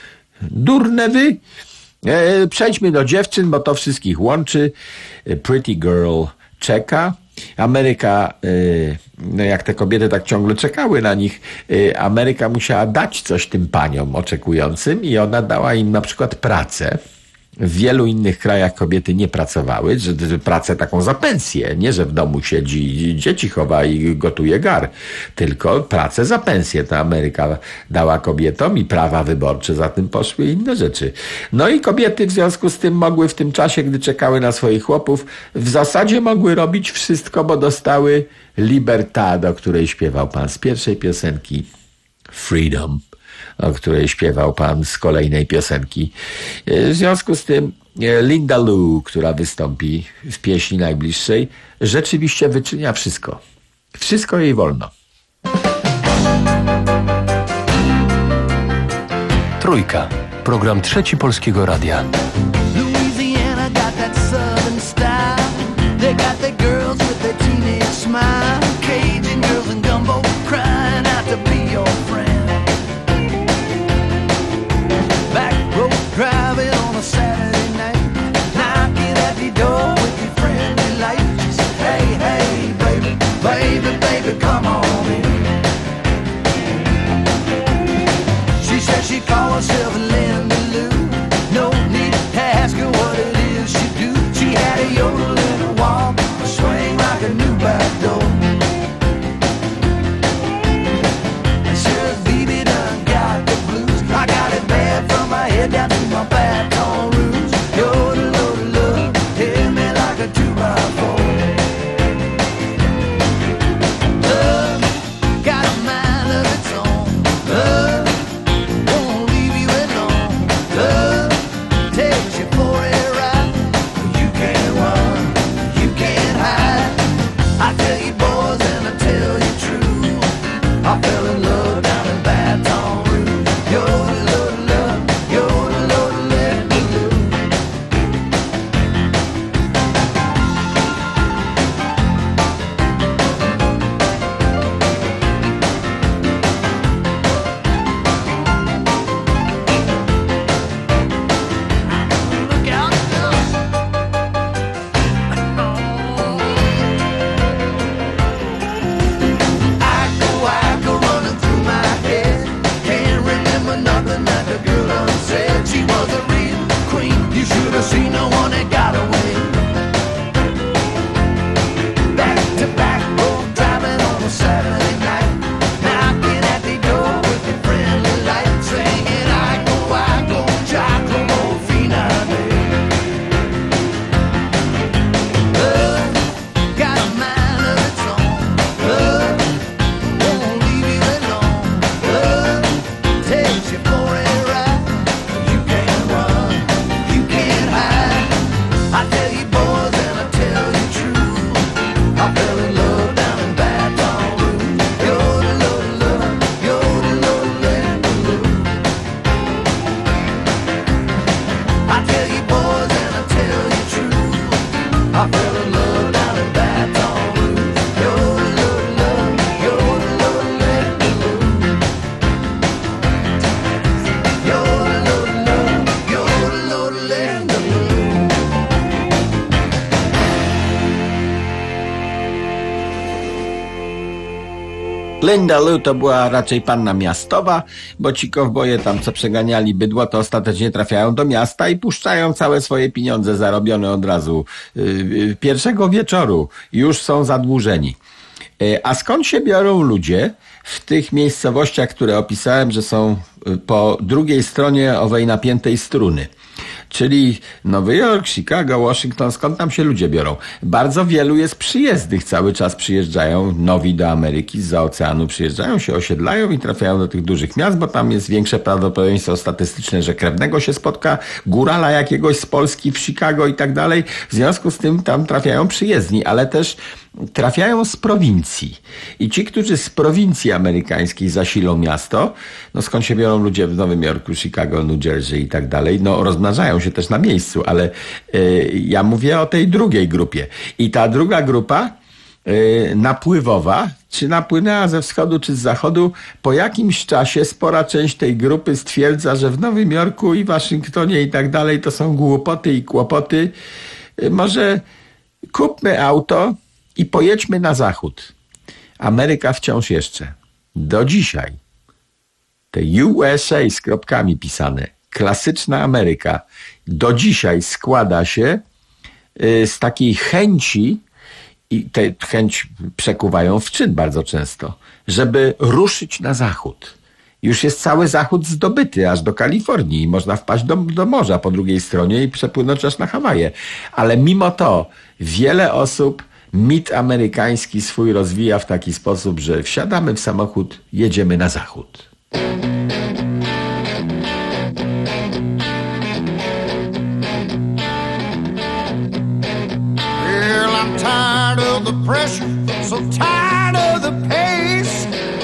Durne wy? E, przejdźmy do dziewczyn, bo to wszystkich łączy. Pretty Girl czeka. Ameryka, e, no jak te kobiety tak ciągle czekały na nich, e, Ameryka musiała dać coś tym paniom oczekującym i ona dała im na przykład pracę. W wielu innych krajach kobiety nie pracowały, że, że pracę taką za pensję, nie że w domu siedzi, dzieci chowa i gotuje gar, tylko pracę za pensję. To Ameryka dała kobietom i prawa wyborcze za tym poszły i inne rzeczy. No i kobiety w związku z tym mogły w tym czasie, gdy czekały na swoich chłopów, w zasadzie mogły robić wszystko, bo dostały libertad, o której śpiewał pan z pierwszej piosenki, Freedom, o której śpiewał pan z kolejnej piosenki. W związku z tym Linda Lou, która wystąpi w pieśni najbliższej, rzeczywiście wyczynia wszystko. Wszystko jej wolno. Trójka. Program Trzeci Polskiego Radia. Louisiana got that southern style. They got the girls with their teenage smile. Cajun girls and gumbo crying out to be your friend. Driving on a Saturday night, knocking at your door with your friendly light. She said, hey, hey, baby, baby, baby, come on in. She said she called herself Linda Lou. No need to ask her what it is she do. She had a yodel and a walk, a Linda Lou to była raczej panna miastowa, bo ci kowboje tam, co przeganiali bydło, to ostatecznie trafiają do miasta i puszczają całe swoje pieniądze zarobione od razu. Yy, pierwszego wieczoru już są zadłużeni. Yy, a skąd się biorą ludzie w tych miejscowościach, które opisałem, że są po drugiej stronie owej napiętej struny? Czyli Nowy Jork, Chicago, Waszyngton, skąd tam się ludzie biorą? Bardzo wielu jest przyjezdnych, cały czas przyjeżdżają nowi do Ameryki, zza oceanu przyjeżdżają, się osiedlają i trafiają do tych dużych miast, bo tam jest większe prawdopodobieństwo statystyczne, że krewnego się spotka, górala jakiegoś z Polski w Chicago i tak dalej. W związku z tym tam trafiają przyjezdni, ale też trafiają z prowincji. I ci, którzy z prowincji amerykańskiej zasilą miasto, no skąd się biorą ludzie w Nowym Jorku, Chicago, New Jersey i tak dalej, no rozmnażają się też na miejscu, ale y, ja mówię o tej drugiej grupie. I ta druga grupa y, napływowa, czy napłynęła ze wschodu, czy z zachodu, po jakimś czasie spora część tej grupy stwierdza, że w Nowym Jorku i Waszyngtonie i tak dalej to są głupoty i kłopoty. Y, może kupmy auto i pojedźmy na zachód. Ameryka wciąż jeszcze, do dzisiaj, te U S A z kropkami pisane, klasyczna Ameryka, do dzisiaj składa się z takiej chęci, i tę chęć przekuwają w czyn bardzo często, żeby ruszyć na zachód. Już jest cały zachód zdobyty, aż do Kalifornii. Można wpaść do, do morza po drugiej stronie i przepłynąć aż na Hawaje. Ale mimo to wiele osób mit amerykański swój rozwija w taki sposób, że wsiadamy w samochód, jedziemy na zachód. Well, I'm tired of the pressure, so tired of the pace.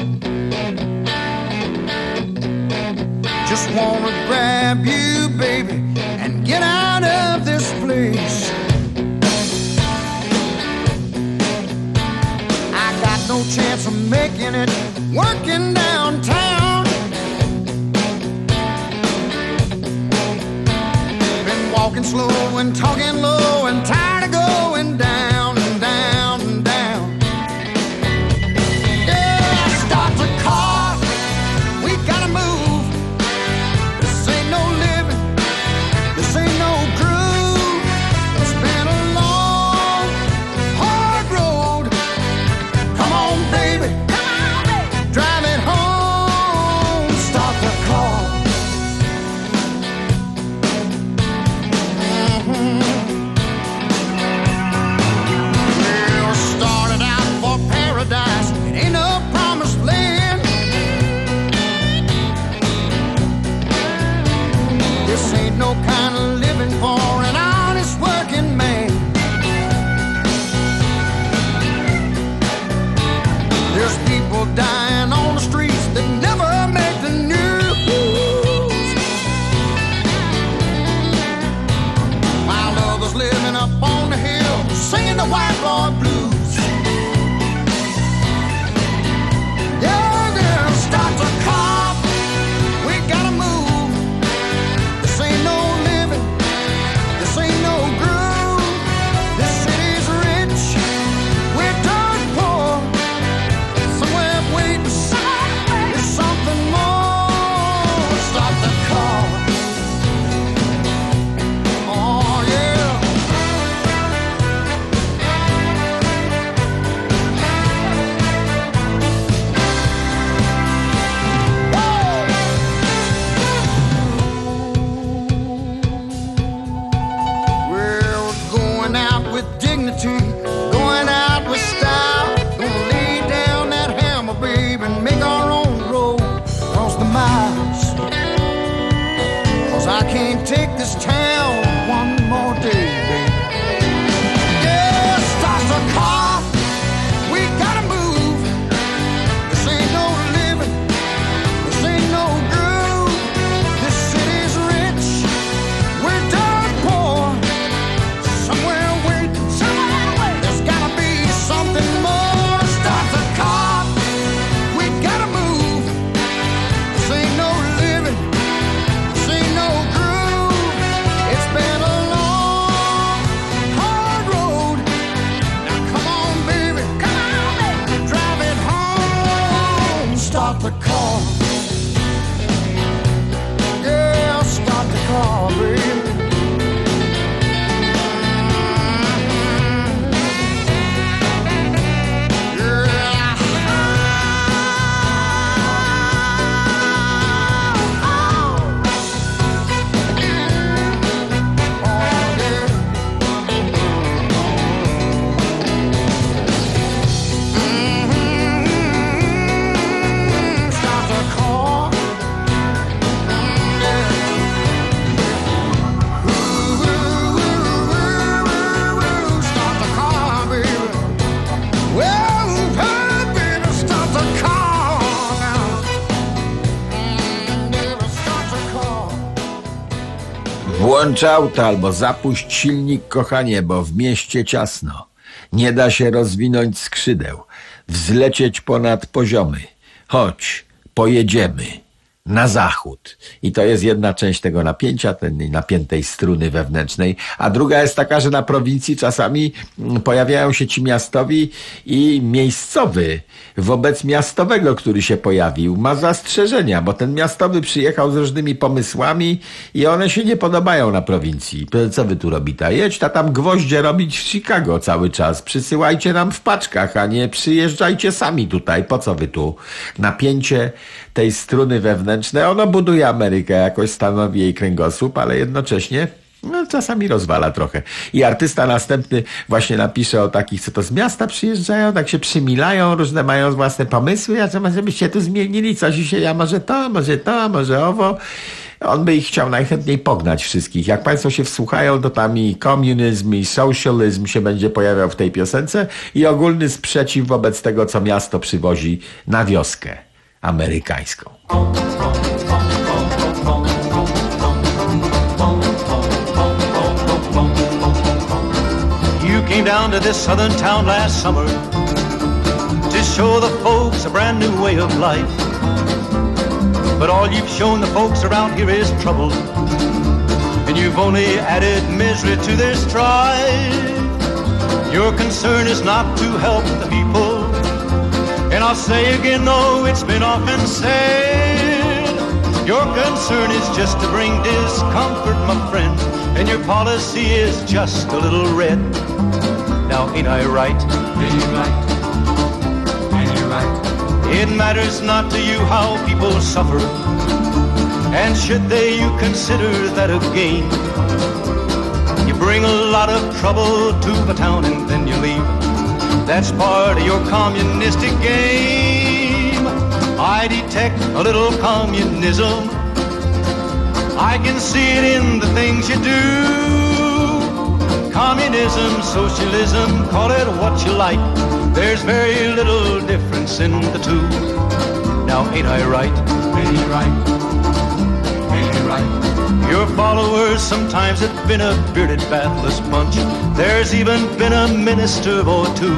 Just wanna grab you, baby, and get out of this place. No chance of making it working downtown. Been walking slow and talking low and tired of going down and down and down. Yeah, start the car, we gotta move. This ain't no living, this ain't no groove. It's been a long, hard road. Come on, baby, drive it home, start the car. Mm-hmm. Well, started out for paradise, it ain't no promised land. This ain't no kind of living for an honest working man. There's people dying on the streets that never make the news, while others living up on the hill singing the white boy blues. Yeah, yeah, start the car, we gotta move. This ain't no living, this ain't no groove. This city's rich, we're done poor. Somewhere waiting, there's something more. Start the car. Oh yeah. We're going out with dignity, going out with style. Gonna lay down that hammer, babe, and make our own road across the miles. 'Cause I can't take this town one more day, babe. Yeah, start the car, we gotta move. This ain't no living, this ain't no groove. This city's rich, we're done poor. Somewhere waiting, somewhere waiting. There's gotta be something more. Start the car, we gotta move. This ain't no living, this ain't no groove. It's start the car. Yeah, start the car, baby. Włącz auto albo zapuść silnik, kochanie, bo w mieście ciasno. Nie da się rozwinąć skrzydeł, wzlecieć ponad poziomy. Chodź, pojedziemy na zachód. I to jest jedna część tego napięcia, tej napiętej struny wewnętrznej. A druga jest taka, że na prowincji czasami pojawiają się ci miastowi i miejscowy wobec miastowego, który się pojawił, ma zastrzeżenia, bo ten miastowy przyjechał z różnymi pomysłami i one się nie podobają na prowincji. Co wy tu robicie? Jedź ta tam gwoździe robić w Chicago cały czas. Przysyłajcie nam w paczkach, a nie przyjeżdżajcie sami tutaj. Po co wy tu? Napięcie tej struny wewnętrznej, ono buduje Amerykę, jakoś stanowi jej kręgosłup, ale jednocześnie no, czasami rozwala trochę. I artysta następny właśnie napisze o takich, co to z miasta przyjeżdżają, tak się przymilają, różne mają własne pomysły, a co może byście tu zmienili, coś i się, ja może to, może to, może owo. On by ich chciał najchętniej pognać wszystkich. Jak państwo się wsłuchają, to tam i komunizm, i socializm się będzie pojawiał w tej piosence i ogólny sprzeciw wobec tego, co miasto przywozi na wioskę amerykańską. You came down to this southern town last summer to show the folks a brand new way of life. But all you've shown the folks around here is trouble, and you've only added misery to their strife. Your concern is not to help the people, and I'll say again, though it's been often said, your concern is just to bring discomfort, my friend, and your policy is just a little red. Now ain't I right? Ain't you right? Ain't you right? It matters not to you how people suffer, and should they, you consider that a gain. You bring a lot of trouble to the town and then you leave. That's part of your communistic game. I detect a little communism. I can see it in the things you do. Communism, socialism, call it what you like. There's very little difference in the two. Now ain't I right? Ain't you right? Ain't you right? Your followers sometimes have been a bearded, bathless bunch. There's even been a minister or two,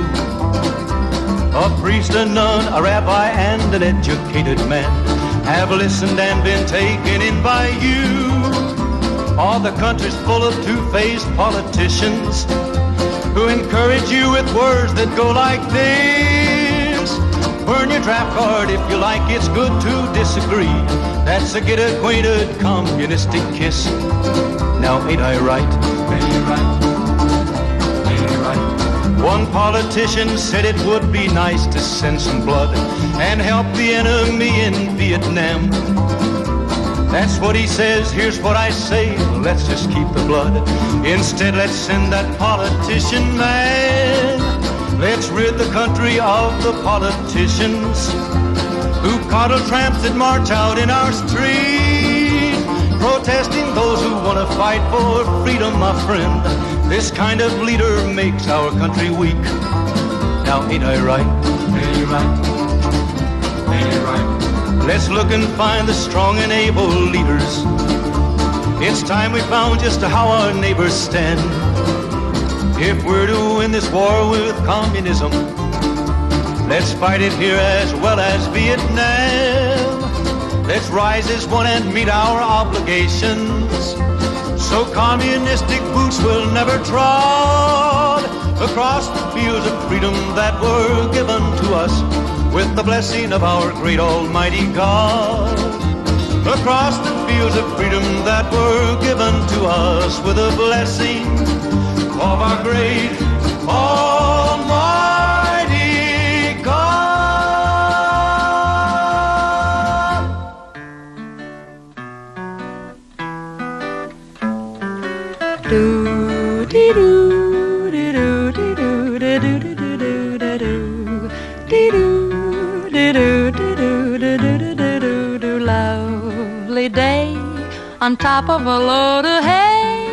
a priest, a nun, a rabbi, and an educated man have listened and been taken in by you. All the country's full of two-faced politicians who encourage you with words that go like this. Burn your draft card if you like, it's good to disagree. That's a get acquainted communistic kiss. Now ain't I right? Ain't you right? Ain't you right? One politician said it would be nice to send some blood and help the enemy in Vietnam. That's what he says, here's what I say, let's just keep the blood. Instead, let's send that politician man. Let's rid the country of the politicians who coddle tramps that march out in our street, protesting those who want to fight for freedom, my friend. This kind of leader makes our country weak. Now ain't I right? Ain't you right? Ain't you right? Let's look and find the strong and able leaders. It's time we found just how our neighbors stand. If we're to win this war with communism, let's fight it here as well as Vietnam. Let's rise as one and meet our obligations, so communistic boots will never trod across the fields of freedom that were given to us with the blessing of our great almighty God. Across the fields of freedom that were given to us with the blessing of our great almighty God. Do dee do dee do dee do dee do dee do dee do dee do dee do dee do dee do dee do do. Lovely day on top of a load of hay.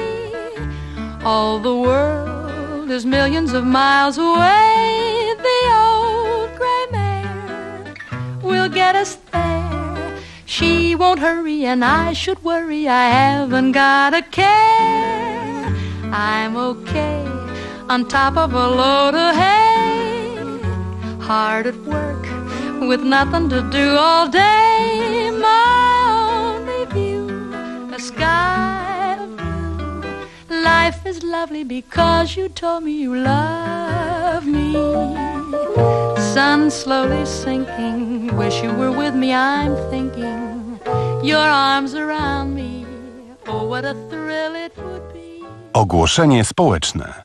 All the world is millions of miles away. The old gray mare will get us there. She won't hurry and I should worry. I haven't got a care. I'm okay on top of a load of hay. Hard at work with nothing to do all day. My only view, a sky of blue. Life is lovely because you told me you love me. Sun slowly sinking. Wish you were with me, I'm thinking. Your arms around me. Oh, what a thrill it would be. Ogłoszenie społeczne.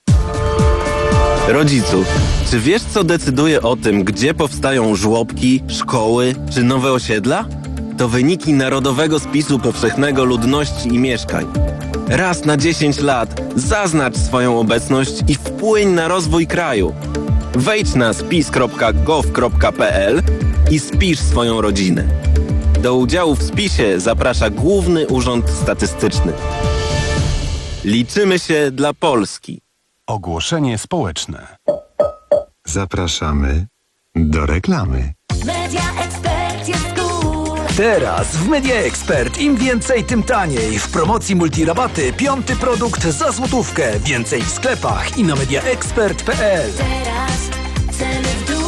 Rodziców, czy wiesz, co decyduje o tym, gdzie powstają żłobki, szkoły czy nowe osiedla? To wyniki Narodowego Spisu Powszechnego Ludności i Mieszkań. Raz na dziesięć lat zaznacz swoją obecność i wpłyń na rozwój kraju. Wejdź na spis kropka gov kropka p l i spisz swoją rodzinę. Do udziału w spisie zaprasza Główny Urząd Statystyczny. Liczymy się dla Polski. Ogłoszenie społeczne. Zapraszamy do reklamy. Media Expert jest cool. Teraz w Media Expert im więcej, tym taniej. W promocji multirabaty piąty produkt za złotówkę. Więcej w sklepach i na media expert kropka p l. Teraz ceny w dół.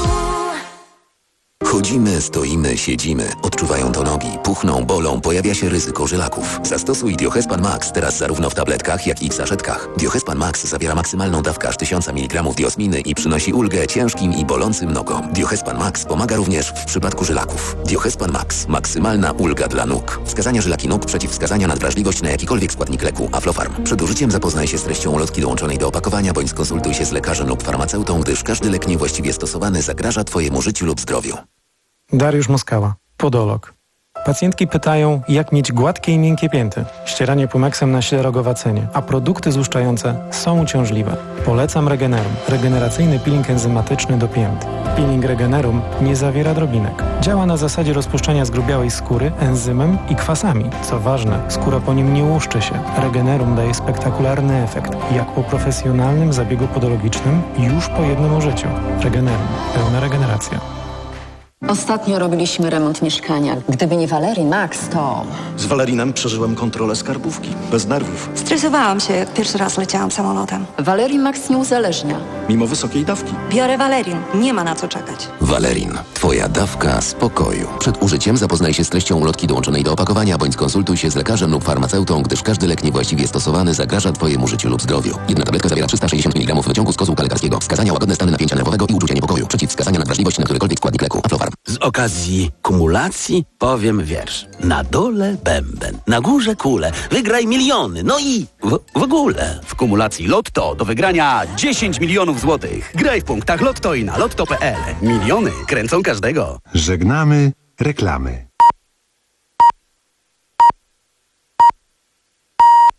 Chodzimy, stoimy, siedzimy. Odczuwają to nogi, puchną, bolą, pojawia się ryzyko żylaków. Zastosuj Diohespan Max teraz zarówno w tabletkach, jak i w saszetkach. Diohespan Max zawiera maksymalną dawkę aż tysiąc miligramów diosminy i przynosi ulgę ciężkim i bolącym nogom. Diohespan Max pomaga również w przypadku żylaków. Diohespan Max. Maksymalna ulga dla nóg. Wskazania żylaki nóg, przeciwwskazania na wrażliwość na jakikolwiek składnik leku. Aflofarm. Przed użyciem zapoznaj się z treścią ulotki dołączonej do opakowania, bądź skonsultuj się z lekarzem lub farmaceutą, gdyż każdy lek niewłaściwie stosowany zagraża Twojemu życiu lub zdrowiu. Dariusz Moskała, podolog. Pacjentki pytają, jak mieć gładkie i miękkie pięty. Ścieranie Pumexem na ślerogowacenie, a produkty złuszczające są uciążliwe. Polecam Regenerum, regeneracyjny peeling enzymatyczny do pięt. Peeling Regenerum nie zawiera drobinek. Działa na zasadzie rozpuszczania zgrubiałej skóry enzymem i kwasami. Co ważne, skóra po nim nie łuszczy się. Regenerum daje spektakularny efekt, jak po profesjonalnym zabiegu podologicznym już po jednym użyciu. Regenerum. Pełna regeneracja. Ostatnio robiliśmy remont mieszkania. Gdyby nie Valerii Max, to... Z Valerinem przeżyłem kontrolę skarbówki. Bez nerwów. Stresowałam się, jak pierwszy raz leciałam samolotem. Valerii Max nie uzależnia. Mimo wysokiej dawki. Biorę Valerin. Nie ma na co czekać. Valerin. Twoja dawka spokoju. Przed użyciem zapoznaj się z treścią ulotki dołączonej do opakowania, bądź skonsultuj się z lekarzem lub farmaceutą, gdyż każdy lek niewłaściwie stosowany zagraża Twojemu życiu lub zdrowiu. Jedna tabletka zawiera trzysta sześćdziesiąt miligramów wyciągu z kozłka lekarskiego. Wskazania: łagodne stany napięcia nerwowego i uczucia niepokoju. Przeciwwskazania na wrażliwość na którykolwiek składnik leku. Aflofarm. Z okazji kumulacji powiem wiersz. Na dole bęben, na górze kule. Wygraj miliony, no i w, w ogóle. W kumulacji Lotto do wygrania dziesięć milionów złotych. Graj w punktach Lotto i na lotto kropka p l. Miliony kręcą każdego. Żegnamy reklamy.